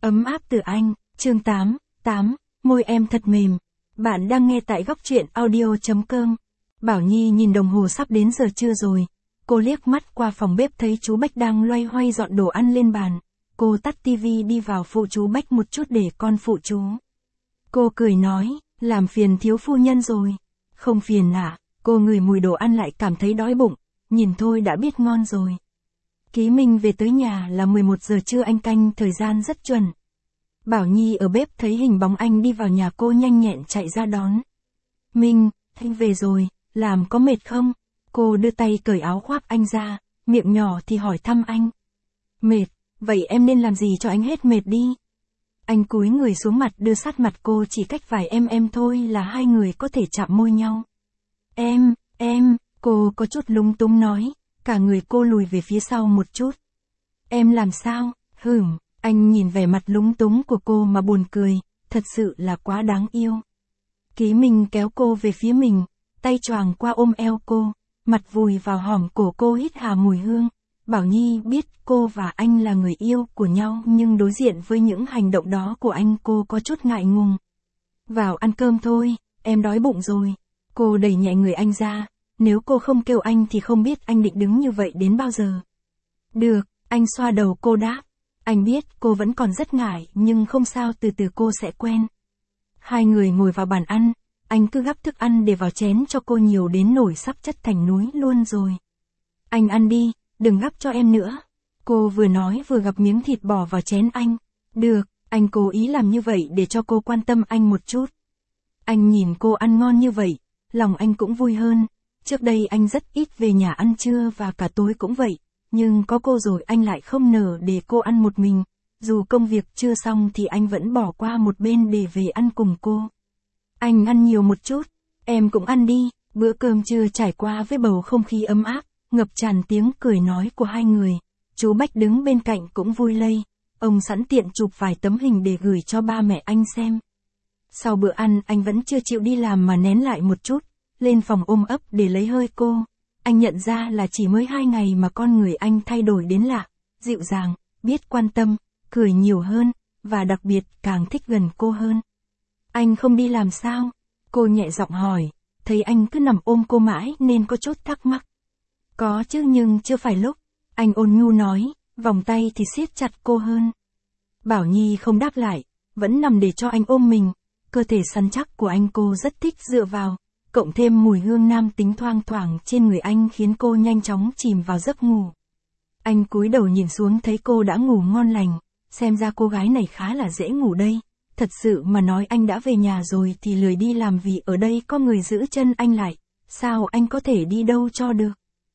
Ấm áp từ anh, chương 8, môi em thật mềm. Bạn đang nghe tại góc truyện audio.com. Bảo Nhi nhìn đồng hồ sắp đến giờ trưa rồi. Cô liếc mắt qua phòng bếp thấy chú Bách đang loay hoay dọn đồ ăn lên bàn. Cô tắt tivi đi vào phụ chú Bách một chút để con phụ chú. Cô cười nói, làm phiền thiếu phu nhân rồi. Không phiền ạ, cô ngửi mùi đồ ăn lại cảm thấy đói bụng, nhìn thôi đã biết ngon rồi. Ký Minh về tới nhà là 11 giờ trưa, anh canh thời gian rất chuẩn. Bảo Nhi ở bếp thấy hình bóng anh đi vào nhà cô nhanh nhẹn chạy ra đón. Minh, anh về rồi, làm có mệt không? Cô đưa tay cởi áo khoác anh ra, miệng nhỏ thì hỏi thăm anh. Mệt, vậy em nên làm gì cho anh hết mệt đi. Anh cúi người xuống mặt đưa sát mặt cô, chỉ cách vài em thôi là hai người có thể chạm môi nhau. Em, cô có chút lúng túng nói, cả người cô lùi về phía sau một chút. Em làm sao? Anh nhìn vẻ mặt lúng túng của cô mà buồn cười, thật sự là quá đáng yêu. Ký Minh kéo cô về phía mình, tay choàng qua ôm eo cô, mặt vùi vào hõm cổ cô hít hà mùi hương. Bảo Nhi biết cô và anh là người yêu của nhau, nhưng đối diện với những hành động đó của anh cô có chút ngại ngùng. Vào ăn cơm thôi, em đói bụng rồi. Cô đẩy nhẹ người anh ra, nếu cô không kêu anh thì không biết anh định đứng như vậy đến bao giờ. Được, anh xoa đầu cô đáp. Anh biết cô vẫn còn rất ngại nhưng không sao, từ từ cô sẽ quen. Hai người ngồi vào bàn ăn, anh cứ gắp thức ăn để vào chén cho cô nhiều đến nổi sắp chất thành núi luôn rồi. Anh ăn đi, đừng gắp cho em nữa. Cô vừa nói vừa gắp miếng thịt bỏ vào chén anh. Được, anh cố ý làm như vậy để cho cô quan tâm anh một chút. Anh nhìn cô ăn ngon như vậy, lòng anh cũng vui hơn. Trước đây anh rất ít về nhà ăn trưa và cả tối cũng vậy. Nhưng có cô rồi anh lại không nỡ để cô ăn một mình. Dù công việc chưa xong thì anh vẫn bỏ qua một bên để về ăn cùng cô. Anh ăn nhiều một chút, em cũng ăn đi. Bữa cơm trưa trải qua với bầu không khí ấm áp, ngập tràn tiếng cười nói của hai người. Chú Bách đứng bên cạnh cũng vui lây. Ông sẵn tiện chụp vài tấm hình để gửi cho ba mẹ anh xem. Sau bữa ăn anh vẫn chưa chịu đi làm mà nén lại một chút, lên phòng ôm ấp để lấy hơi cô. Anh nhận ra là chỉ mới 2 ngày mà con người anh thay đổi đến lạ, dịu dàng, biết quan tâm, cười nhiều hơn, và đặc biệt càng thích gần cô hơn. Anh không đi làm sao? Cô nhẹ giọng hỏi, thấy anh cứ nằm ôm cô mãi nên có chút thắc mắc. Có chứ nhưng chưa phải lúc, anh ôn nhu nói, vòng tay thì siết chặt cô hơn. Bảo Nhi không đáp lại, vẫn nằm để cho anh ôm mình, cơ thể săn chắc của anh cô rất thích dựa vào. Cộng thêm mùi hương nam tính thoang thoảng trên người anh khiến cô nhanh chóng chìm vào giấc ngủ. Anh cúi đầu nhìn xuống thấy cô đã ngủ ngon lành, xem ra cô gái này khá là dễ ngủ đây. Thật sự mà nói anh đã về nhà rồi thì lười đi làm vì ở đây có người giữ chân anh lại, sao anh có thể đi đâu cho được.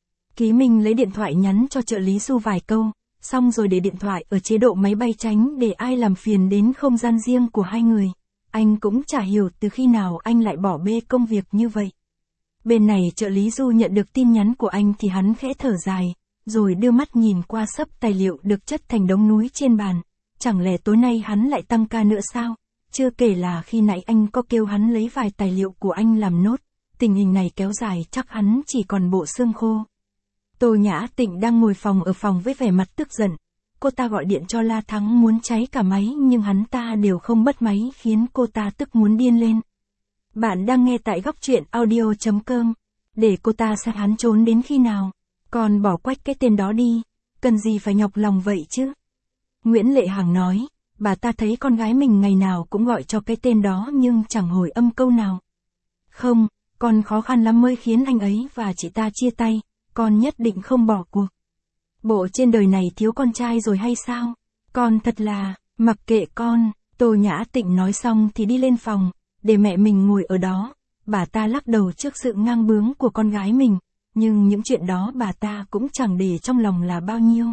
Ký Minh lấy điện thoại nhắn cho trợ lý Su vài câu, xong rồi để điện thoại ở chế độ máy bay tránh để ai làm phiền đến không gian riêng của hai người. Anh cũng chả hiểu từ khi nào anh lại bỏ bê công việc như vậy. Bên này trợ lý Du nhận được tin nhắn của anh thì hắn khẽ thở dài, rồi đưa mắt nhìn qua xấp tài liệu được chất thành đống núi trên bàn. Chẳng lẽ tối nay hắn lại tăng ca nữa sao? Chưa kể là khi nãy anh có kêu hắn lấy vài tài liệu của anh làm nốt. Tình hình này kéo dài chắc hắn chỉ còn bộ xương khô. Tô Nhã Tịnh đang ngồi ở phòng với vẻ mặt tức giận. Cô ta gọi điện cho La Thắng muốn cháy cả máy nhưng hắn ta đều không bắt máy khiến cô ta tức muốn điên lên. Bạn đang nghe tại góc truyện audio.com. Để cô ta xem hắn trốn đến khi nào. Còn bỏ quách cái tên đó đi. Cần gì phải nhọc lòng vậy chứ? Nguyễn Lệ Hằng nói. Bà ta thấy con gái mình ngày nào cũng gọi cho cái tên đó nhưng chẳng hồi âm câu nào. Không, con khó khăn lắm mới khiến anh ấy và chị ta chia tay. Con nhất định không bỏ cuộc. Bộ trên đời này thiếu con trai rồi hay sao? Con thật là, mặc kệ con. Tô Nhã Tịnh nói xong thì đi lên phòng, để mẹ mình ngồi ở đó. Bà ta lắc đầu trước sự ngang bướng của con gái mình, nhưng những chuyện đó bà ta cũng chẳng để trong lòng là bao nhiêu.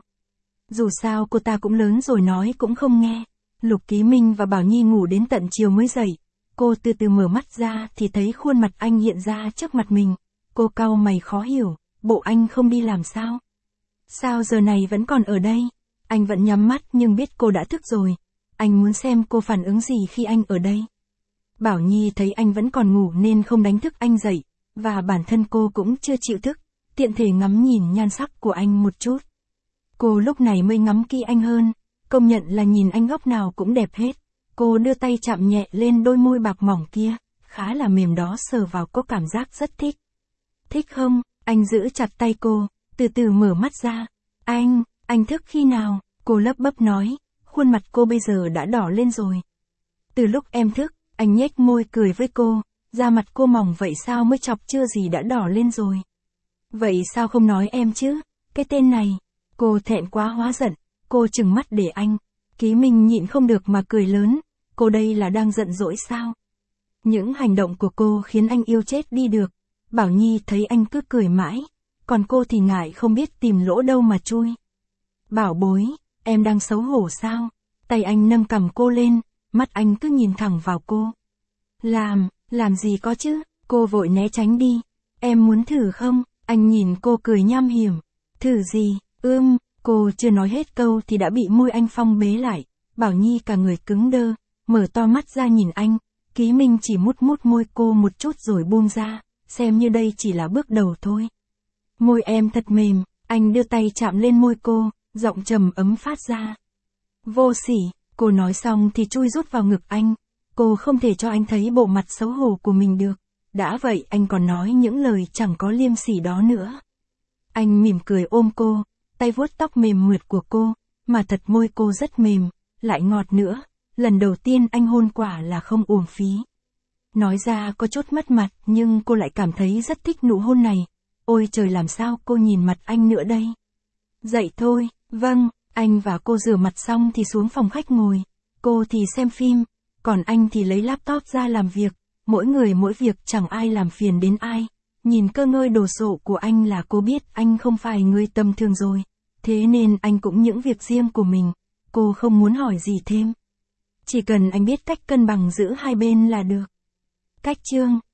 Dù sao cô ta cũng lớn rồi nói cũng không nghe. Lục Ký Minh và Bảo Nhi ngủ đến tận chiều mới dậy. Cô từ từ mở mắt ra thì thấy khuôn mặt anh hiện ra trước mặt mình. Cô cau mày khó hiểu, bộ anh không đi làm sao? Sao giờ này vẫn còn ở đây? Anh vẫn nhắm mắt nhưng biết cô đã thức rồi. Anh muốn xem cô phản ứng gì khi anh ở đây. Bảo Nhi thấy anh vẫn còn ngủ nên không đánh thức anh dậy, và bản thân cô cũng chưa chịu thức, tiện thể ngắm nhìn nhan sắc của anh một chút. Cô lúc này mới ngắm kỹ anh hơn, công nhận là nhìn anh góc nào cũng đẹp hết. Cô đưa tay chạm nhẹ lên đôi môi bạc mỏng kia, khá là mềm đó, sờ vào có cảm giác rất thích. Thích không? Anh giữ chặt tay cô, từ từ mở mắt ra. Anh thức khi nào? Cô lấp bấp nói, khuôn mặt cô bây giờ đã đỏ lên rồi. Từ lúc em thức, anh nhếch môi cười với cô, da mặt cô mỏng vậy sao mới chọc chưa gì đã đỏ lên rồi. Vậy sao không nói em chứ, cái tên này. Cô thẹn quá hóa giận, cô trừng mắt để anh. Ký Minh nhịn không được mà cười lớn, cô đây là đang giận dỗi sao? Những hành động của cô khiến anh yêu chết đi được. Bảo Nhi thấy anh cứ cười mãi, còn cô thì ngại không biết tìm lỗ đâu mà chui. Bảo bối, em đang xấu hổ sao? Tay anh nâng cằm cô lên, mắt anh cứ nhìn thẳng vào cô. Làm gì có chứ? Cô vội né tránh đi. Em muốn thử không? Anh nhìn cô cười nham hiểm. Thử gì? Cô chưa nói hết câu thì đã bị môi anh phong bế lại. Bảo Nhi cả người cứng đơ, mở to mắt ra nhìn anh. Ký Minh chỉ mút môi cô một chút rồi buông ra, xem như đây chỉ là bước đầu thôi. Môi em thật mềm, anh đưa tay chạm lên môi cô, giọng trầm ấm phát ra. Vô sỉ, cô nói xong thì chui rút vào ngực anh. Cô không thể cho anh thấy bộ mặt xấu hổ của mình được. Đã vậy anh còn nói những lời chẳng có liêm sỉ đó nữa. Anh mỉm cười ôm cô, tay vuốt tóc mềm mượt của cô, mà thật môi cô rất mềm, lại ngọt nữa. Lần đầu tiên anh hôn quả là không uổng phí. Nói ra có chút mất mặt nhưng cô lại cảm thấy rất thích nụ hôn này. Ôi trời, làm sao cô nhìn mặt anh nữa đây? Dậy thôi, vâng, anh và cô rửa mặt xong thì xuống phòng khách ngồi. Cô thì xem phim, còn anh thì lấy laptop ra làm việc. Mỗi người mỗi việc, chẳng ai làm phiền đến ai. Nhìn cơ ngơi đồ sộ của anh là cô biết anh không phải người tầm thường rồi. Thế nên anh cũng những việc riêng của mình. Cô không muốn hỏi gì thêm. Chỉ cần anh biết cách cân bằng giữa hai bên là được. Cách chương